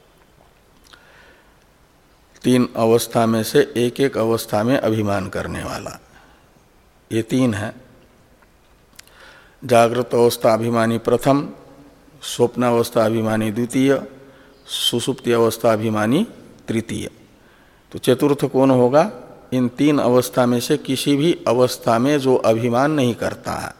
तीन अवस्था में से एक एक अवस्था में अभिमान करने वाला, ये तीन है। जागृत अवस्था अभिमानी प्रथम, स्वप्नावस्था अभिमानी द्वितीय, सुषुप्ति अवस्था अभिमानी तृतीय। तो चतुर्थ कौन होगा? इन तीन अवस्था में से किसी भी अवस्था में जो अभिमान नहीं करता है,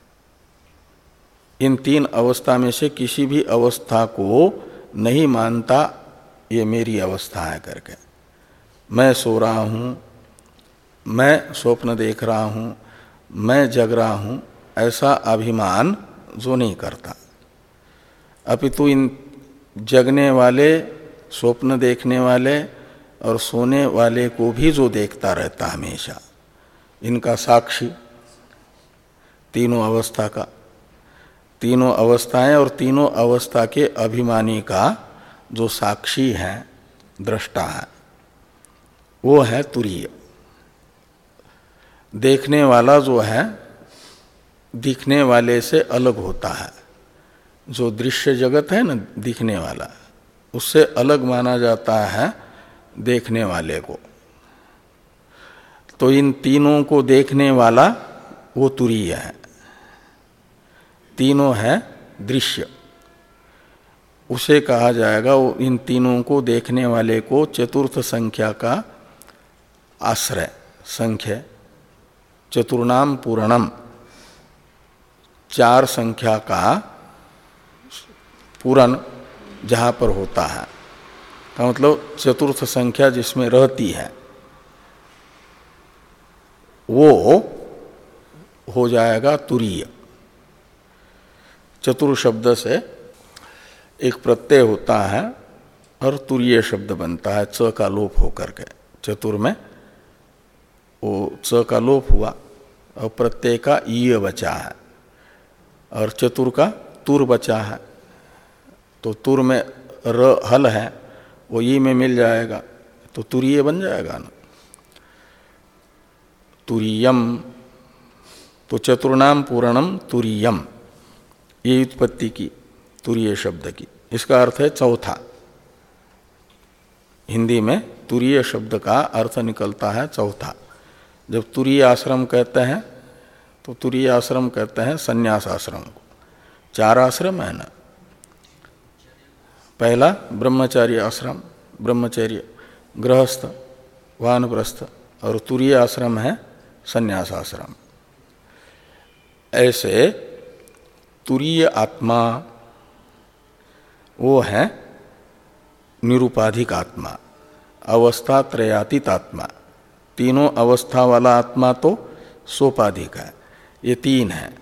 इन तीन अवस्था में से किसी भी अवस्था को नहीं मानता ये मेरी अवस्था है करके। मैं सो रहा हूँ, मैं स्वप्न देख रहा हूँ, मैं जग रहा हूँ, ऐसा अभिमान जो नहीं करता, अपितु इन जगने वाले, स्वप्न देखने वाले और सोने वाले को भी जो देखता रहता हमेशा, इनका साक्षी तीनों अवस्था का, तीनों अवस्थाएं और तीनों अवस्था के अभिमानी का जो साक्षी है, दृष्टा है, वो है तुरीय। देखने वाला जो है दिखने वाले से अलग होता है। जो दृश्य जगत है ना, दिखने वाला, उससे अलग माना जाता है देखने वाले को। तो इन तीनों को देखने वाला वो तुरीय है। तीनों है दृश्य, उसे कहा जाएगा, वो इन तीनों को देखने वाले को चतुर्थ संख्या का आश्रय, संख्या चतुर्णाम पूर्णम, चार संख्या का पूरण जहाँ पर होता है, का मतलब चतुर्थ संख्या जिसमें रहती है, वो हो जाएगा तुरीय। चतुर शब्द से एक प्रत्यय होता है और तुरीय शब्द बनता है, च का लोप होकर के। चतुर में वो च का लोप हुआ और प्रत्यय का ईय बचा है, और चतुर का तुर बचा है। तो तुर में र हल है, वो ई में मिल जाएगा, तो तुरीय बन जाएगा ना, तुरीयम। तो चतुर्णाम पूर्णम तुरीयम, ये उत्पत्ति की तुरीय शब्द की। इसका अर्थ है चौथा। हिंदी में तुरीय शब्द का अर्थ निकलता है चौथा। जब तुरीय आश्रम कहते हैं तो तुरीय आश्रम कहते हैं संन्यास आश्रम को। चार आश्रम है ना, पहला ब्रह्मचारी आश्रम, ब्रह्मचर्य, गृहस्थ, वानप्रस्थ, और तुरीय आश्रम है संन्यास आश्रम। ऐसे तुरीय आत्मा वो है निरुपाधिक आत्मा, अवस्था त्रयातीत आत्मा। तीनों अवस्था वाला आत्मा तो सोपाधिक है, ये तीन है।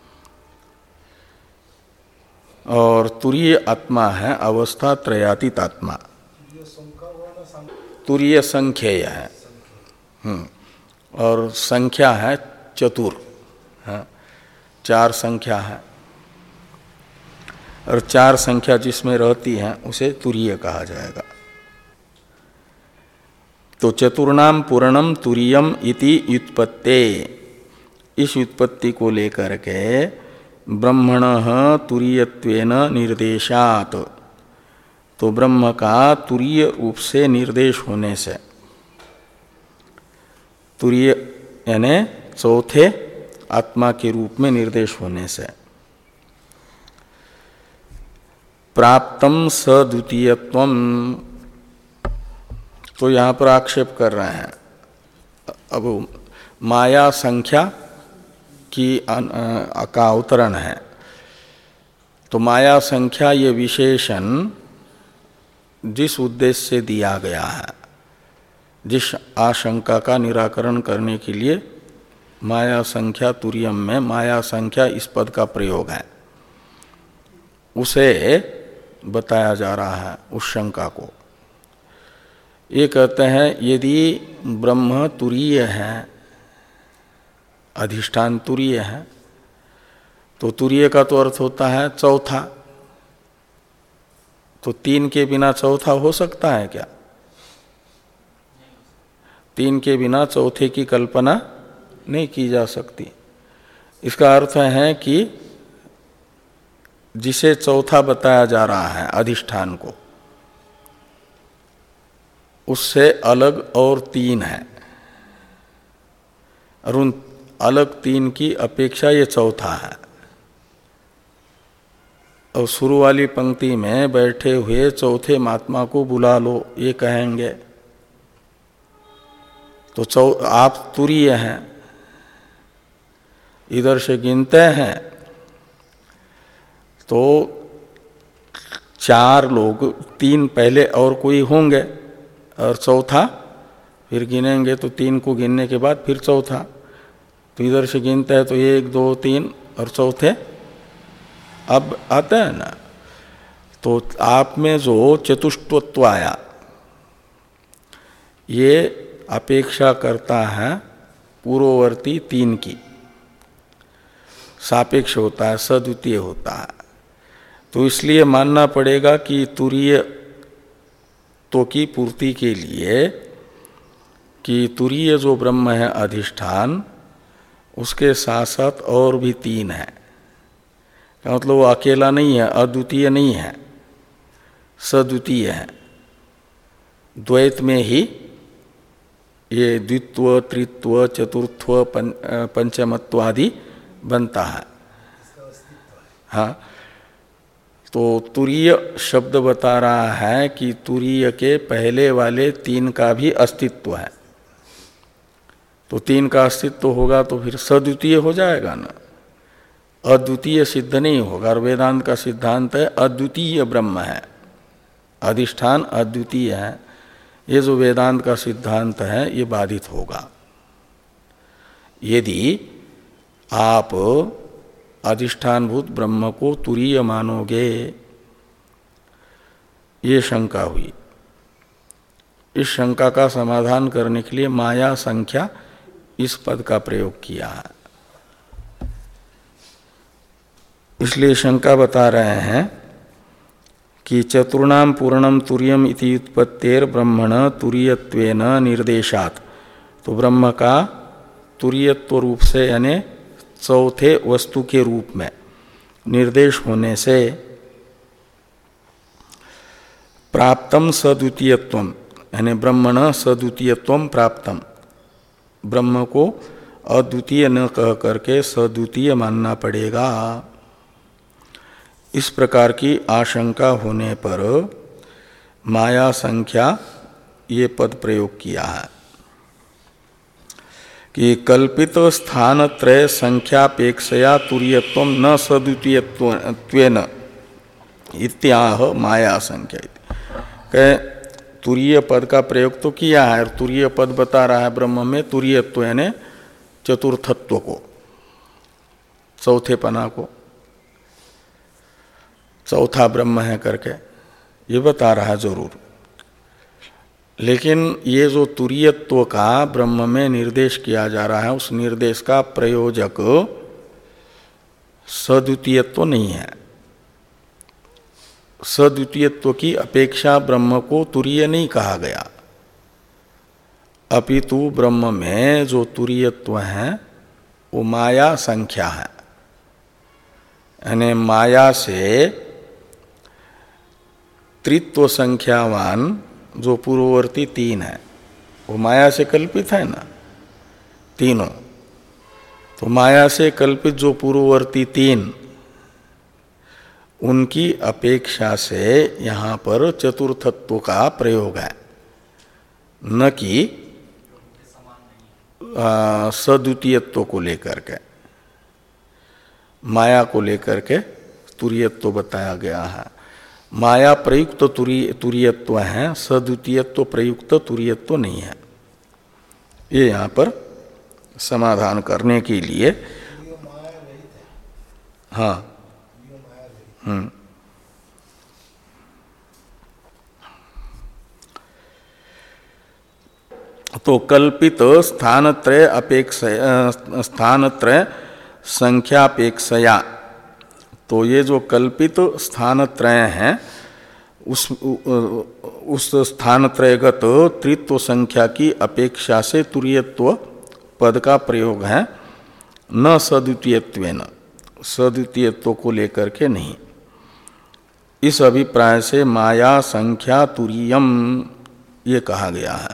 और तुरीय आत्मा है अवस्था त्रयातीत आत्मा, तुरीय संख्येय है। हम्म और संख्या है चतुर, हाँ, चार संख्या है, और चार संख्या जिसमें रहती है उसे तुरीय कहा जाएगा। तो चतुर्णाम पूर्णम तुरीयम इति व्युत्पत्ते, इस व्युत्पत्ति को लेकर के ब्रह्मणः तुरीयत्वेन निर्देशात, तो ब्रह्म का तुरीय रूप से निर्देश होने से, तुरीय यानी चौथे आत्मा के रूप में निर्देश होने से, प्राप्तम सद्वितीयत्वम, तो यहाँ पर आक्षेप कर रहे हैं। अब माया संख्या की का अवतरण है, तो माया संख्या ये विशेषण जिस उद्देश्य से दिया गया है, जिस आशंका का निराकरण करने के लिए माया संख्या तुरीयम में माया संख्या इस पद का प्रयोग है, उसे बताया जा रहा है, उस शंका को। ये कहते हैं यदि ब्रह्म तुरीय है, अधिष्ठान तुरीय है, तो तुरीय का तो अर्थ होता है चौथा। तो तीन के बिना चौथा हो सकता है क्या? तीन के बिना चौथे की कल्पना नहीं की जा सकती। इसका अर्थ है कि जिसे चौथा बताया जा रहा है अधिष्ठान को, उससे अलग और तीन है, और उन अलग तीन की अपेक्षा ये चौथा है। और शुरू वाली पंक्ति में बैठे हुए चौथे महात्मा को बुला लो ये कहेंगे तो चौ आप तुरीय हैं, इधर से गिनते हैं तो चार लोग, तीन पहले और कोई होंगे और चौथा फिर गिनेंगे तो तीन को गिनने के बाद फिर चौथा, तो इधर से गिनते हैं तो एक दो तीन और चौथे अब आते हैं ना। तो आप में जो चतुष्टत्व आया ये अपेक्षा करता है पूर्ववर्ती तीन की, सापेक्ष होता है, सद्वितीय होता है। तो इसलिए मानना पड़ेगा कि तुरीय तो की पूर्ति के लिए कि तुरीय जो ब्रह्म है अधिष्ठान उसके साथ साथ और भी तीन है, मतलब वो अकेला नहीं है, अद्वितीय नहीं है, सद्वितीय है। द्वैत में ही ये द्वित्व, त्रित्व, चतुर्थत्व, पंचमत्व आदि बनता है। हाँ, तो तुरीय शब्द बता रहा है कि तुरीय के पहले वाले तीन का भी अस्तित्व है। तो तीन का अस्तित्व होगा तो फिर सद्वितीय हो जाएगा ना, अद्वितीय सिद्ध नहीं होगा। और वेदांत का सिद्धांत है अद्वितीय ब्रह्म है, अधिष्ठान अद्वितीय है। ये जो वेदांत का सिद्धांत है ये बाधित होगा यदि आप अधिष्ठानभूत ब्रह्म को तुरीय मानोगे। ये शंका हुई। इस शंका का समाधान करने के लिए माया संख्या इस पद का प्रयोग किया है। इसलिए शंका बता रहे हैं कि चतुर्णाम पूर्णम तुर्यम इति उत्पत्तेर ब्रह्मण तुरीयत्वेन निर्देशात। तो ब्रह्म का तुरीयत्व रूप से यानी चौथे वस्तु के रूप में निर्देश होने से प्राप्तम सद्वितीयत्वम यानी ब्रह्मण सद्वितीयत्वम प्राप्तम, ब्रह्म को अद्वितीय न कह करके सद्वितीय मानना पड़ेगा। इस प्रकार की आशंका होने पर माया संख्या ये पद प्रयोग किया है कि कल्पित स्थान त्रय संख्यापेक्षया तुरीयत्व न सद्वितीयत्वेन इत्याह माया संख्या। कहे तुरीय पद का प्रयोग तो किया है और तुरीय पद बता रहा है ब्रह्म में तुरीयत्व यानी चतुर्थत्व को, चौथे पना को, चौथा ब्रह्म है करके ये बता रहा है जरूर। लेकिन ये जो तुरीयत्व का ब्रह्म में निर्देश किया जा रहा है उस निर्देश का प्रयोजक सद्वितीयत्व नहीं है। सद्वितीयत्व की अपेक्षा ब्रह्म को तुरीय नहीं कहा गया, अपितु ब्रह्म में जो तुरीयत्व है वो माया संख्या है। यानी माया से त्रित्व संख्यावान जो पूर्ववर्ती तीन है वो माया से कल्पित है ना तीनों। तो माया से कल्पित जो पूर्ववर्ती तीन उनकी अपेक्षा से यहाँ पर चतुर्थत्व का प्रयोग है, न कि सद्वितीयत्व को लेकर के, माया को लेकर के तुरीयत्व बताया गया है। माया प्रयुक्त तुरीयत्व है, सद्वितीयत्व प्रयुक्त तुरीयत्व नहीं है। ये यहाँ पर समाधान करने के लिए हाँ हम्म तो कल्पित स्थानत्रय अपेक्षा स्थानत्रय संख्यापेक्षया, तो ये जो कल्पित स्थानत्रय हैं उस उस स्थानत्रयगत त्रित्व संख्या की अपेक्षा से तुरीयत्व पद का प्रयोग है, न सद्वितीयत्वेन, सद्वितीयत्व को लेकर के नहीं। इस अभिप्राय से माया संख्या तुरीयम ये कहा गया है।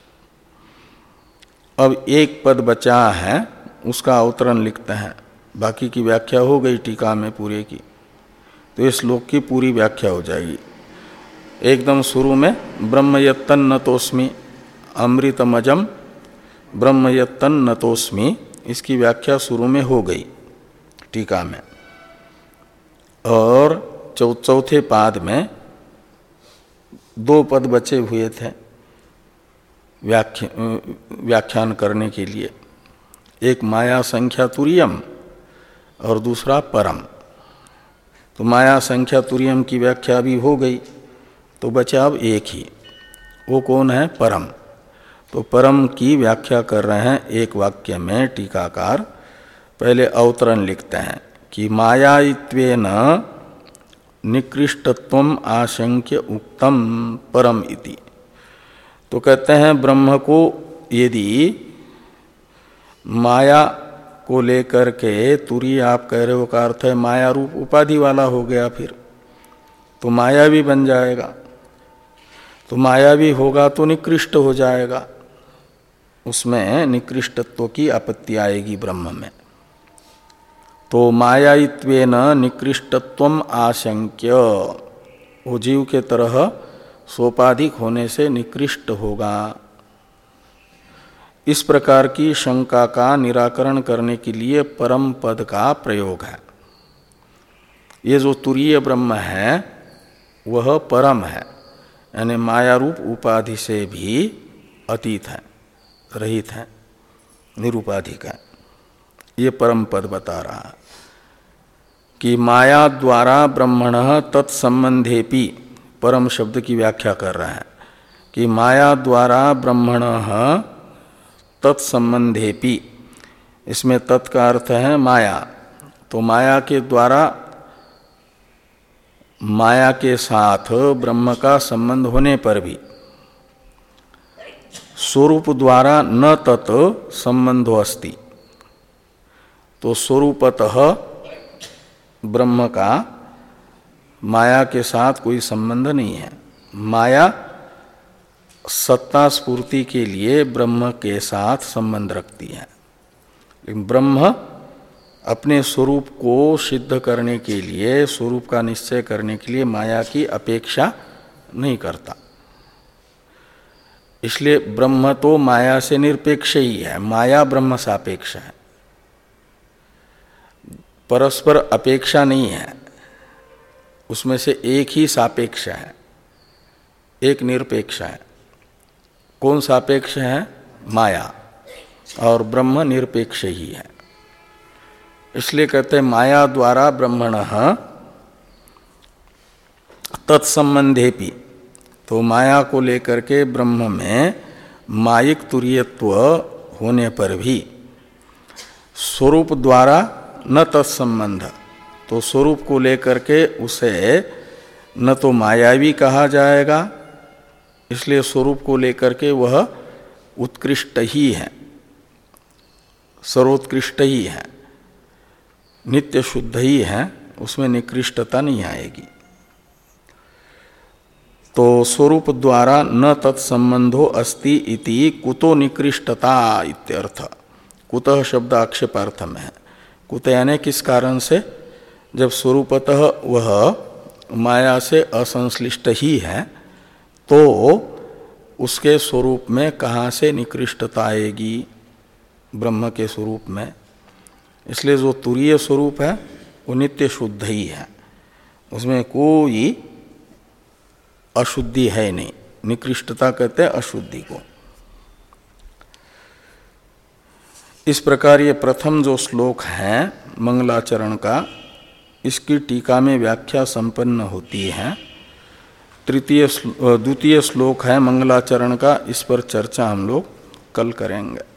अब एक पद बचा है उसका अवतरण लिखते हैं, बाकी की व्याख्या हो गई टीका में पूरे की। तो इस श्लोक की पूरी व्याख्या हो जाएगी। एकदम शुरू में ब्रह्म यत्तन नतोस्मि अमृतमजम ब्रह्म यत्तन नतोस्मि, इसकी व्याख्या शुरू में हो गई टीका में। और चौ चौथे पाद में दो पद बचे हुए थे व्याख्या व्याख्यान करने के लिए, एक माया संख्या तुरीयम और दूसरा परम। तो माया संख्या तुरीयम की व्याख्या भी हो गई, तो बचा अब एक ही, वो कौन है? परम। तो परम की व्याख्या कर रहे हैं एक वाक्य में टीकाकार। पहले अवतरण लिखते हैं कि मायायित्वेन निकृष्टत्वम आशंक्य उक्तम परम इति। तो कहते हैं ब्रह्म को यदि माया को लेकर के, तुरी आप कह रहे हो का अर्थ है माया रूप उपाधि वाला हो गया, फिर तो माया भी बन जाएगा। तो माया भी होगा तो निकृष्ट हो जाएगा, उसमें निकृष्टत्व की आपत्ति आएगी ब्रह्म में। तो मायायित्वेन निकृष्टत्वम आशंक्य, वो जीव के तरह सोपाधिक होने से निकृष्ट होगा। इस प्रकार की शंका का निराकरण करने के लिए परम पद का प्रयोग है। ये जो तुरीय ब्रह्म है वह परम है, यानी माया रूप उपाधि से भी अतीत है, रहित है, निरुपाधिक है। ये परम पद बता रहा है कि माया द्वारा ब्रह्मणः तत्संबंधेपि, परम शब्द की व्याख्या कर रहा है कि माया द्वारा ब्रह्मणः तत्संबंधेपि, इसमें तत् का अर्थ है माया। तो माया के द्वारा, माया के साथ ब्रह्म का संबंध होने पर भी स्वरूप द्वारा न तत् संबंधो अस्ति। तो स्वरूपतः ब्रह्म का माया के साथ कोई संबंध नहीं है। माया सत्ता स्फूर्ति के लिए ब्रह्म के साथ संबंध रखती है, लेकिन ब्रह्म अपने स्वरूप को सिद्ध करने के लिए, स्वरूप का निश्चय करने के लिए माया की अपेक्षा नहीं करता। इसलिए ब्रह्म तो माया से निरपेक्ष ही है, माया ब्रह्म सापेक्ष है, परस्पर अपेक्षा नहीं है। उसमें से एक ही सापेक्ष है, एक निरपेक्ष है। कौन सापेक्ष है? माया, और ब्रह्म निरपेक्ष ही है। इसलिए कहते हैं माया द्वारा ब्रह्मणः तत्संबंधेपि, तो माया को लेकर के ब्रह्म में मायिक तुरीयत्व होने पर भी स्वरूप द्वारा न तत्संबंध, तो स्वरूप को लेकर के उसे न तो मायावी कहा जाएगा, इसलिए स्वरूप को लेकर के वह उत्कृष्ट ही है, सर्वोत्कृष्ट ही है, नित्य शुद्ध ही है, उसमें निकृष्टता नहीं आएगी। तो स्वरूप द्वारा न तत्संबंधो अस्ति इति कुतो निकृष्टता इत्यर्थ। कुतः शब्द आक्षेपार्थ में है। कुत यानी किस कारण से? जब स्वरूपतः वह माया से असंश्लिष्ट ही है, तो उसके स्वरूप में कहाँ से निकृष्टता आएगी? ब्रह्म के स्वरूप में। इसलिए जो तुरीय स्वरूप है वो नित्य शुद्ध ही है, उसमें कोई अशुद्धि है नहीं। निकृष्टता कहते हैं अशुद्धि को। इस प्रकार ये प्रथम जो श्लोक है मंगलाचरण का, इसकी टीका में व्याख्या संपन्न होती है। तृतीय द्वितीय श्लोक है मंगलाचरण का, इस पर चर्चा हम लोग कल करेंगे।